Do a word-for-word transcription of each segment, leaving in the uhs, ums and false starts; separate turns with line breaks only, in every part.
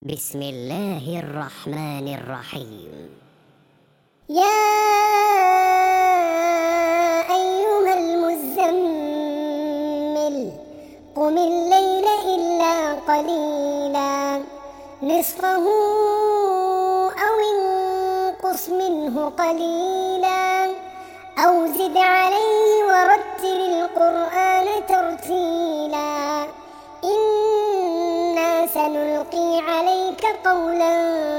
بسم الله الرحمن الرحيم.
يا أيها المزمل قم الليل إلا قليلا نصفه أو انقص منه قليلا أو زد عليه ورتل القرآن ترتيلا إنا سنلقي عليك قولا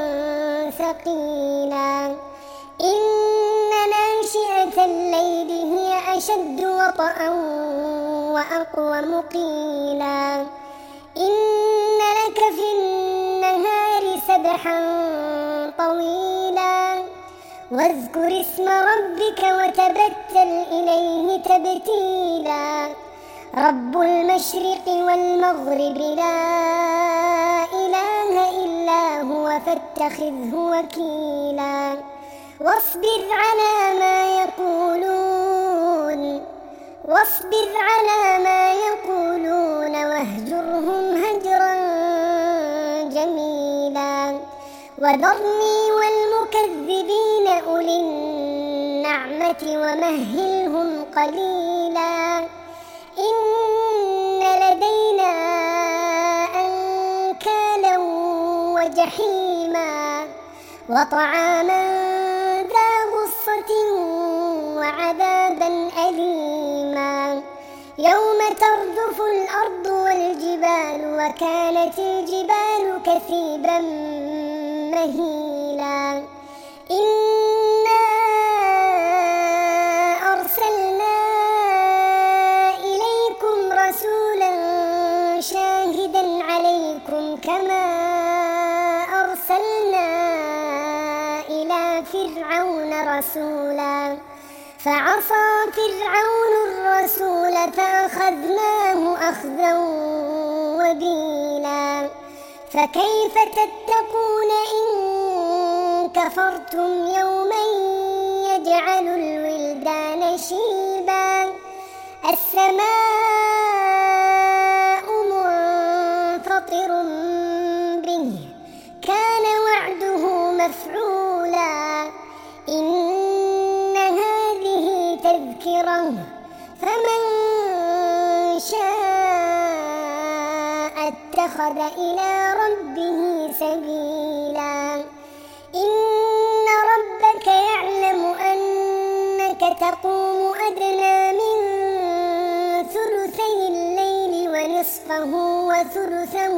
ثقيلا إن ناشئة الليل هي أشد وطئا وأقوم قيلا إن لك في النهار سبحا طويلا واذكر اسم ربك وتبتل إليه تبتيلا رب المشرق والمغرب لا إله إلا هو فاتخذه وكيلا واصبر على ما يقولون واصبر على ما يقولون واهجرهم هجرا جميلا وذرني والمكذبين أولي النعمة ومهلهم قليلا إن لدينا أنكالا وجحيما وطعاما ذا غصة وعذابا أليما يوم ترجف الأرض والجبال وكانت الجبال كثيبا مهيلا إنا أرسلنا إليكم رسولا شاهدا عليكم كما أرسلنا إلى فرعون رسولا فعصى فرعون الرسول فأخذناه أخذا وبيلا فكيف تتقون إن كفرتم يوما يجعل الولدان شيبا السماء منفطر به كان وعده مفعولا إن هذه تذكرة فمن شاء اتخذ إلى ربه سبيلا إن ربك يعلم أنك تقوم أدنى من ثلثي الليل ونصفه وثلثه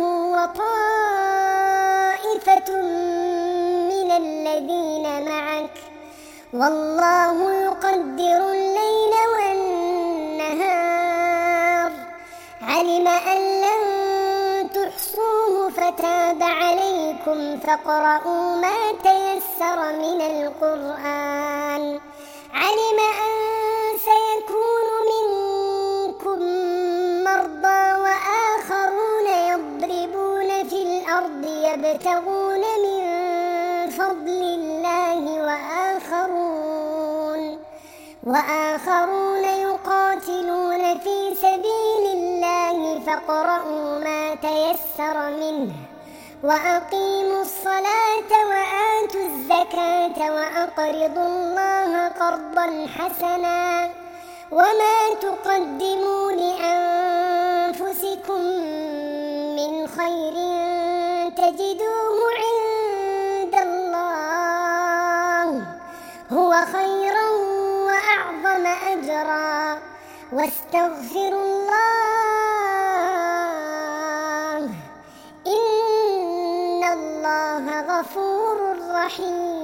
وطائفة من الذين معك والله يقدر الليل والنهار علم أن لن تحصوه فتاب عليكم فاقرؤوا ما تيسر من القرآن علم أن سيكون منكم مرضى وآخرون يضربون في الأرض يبتغون من فضل الله وآخرون وآخرون يقاتلون في سبيل الله فاقرؤوا ما تيسر منه وأقيموا الصلاة وآتوا الزكاة وأقرضوا الله قرضا حسنا وما تقدموا لأنفسكم من خير تجدوه عند الله هو خيرا وأعظم أجرا واستغفروا الله إن الله غفور رحيم.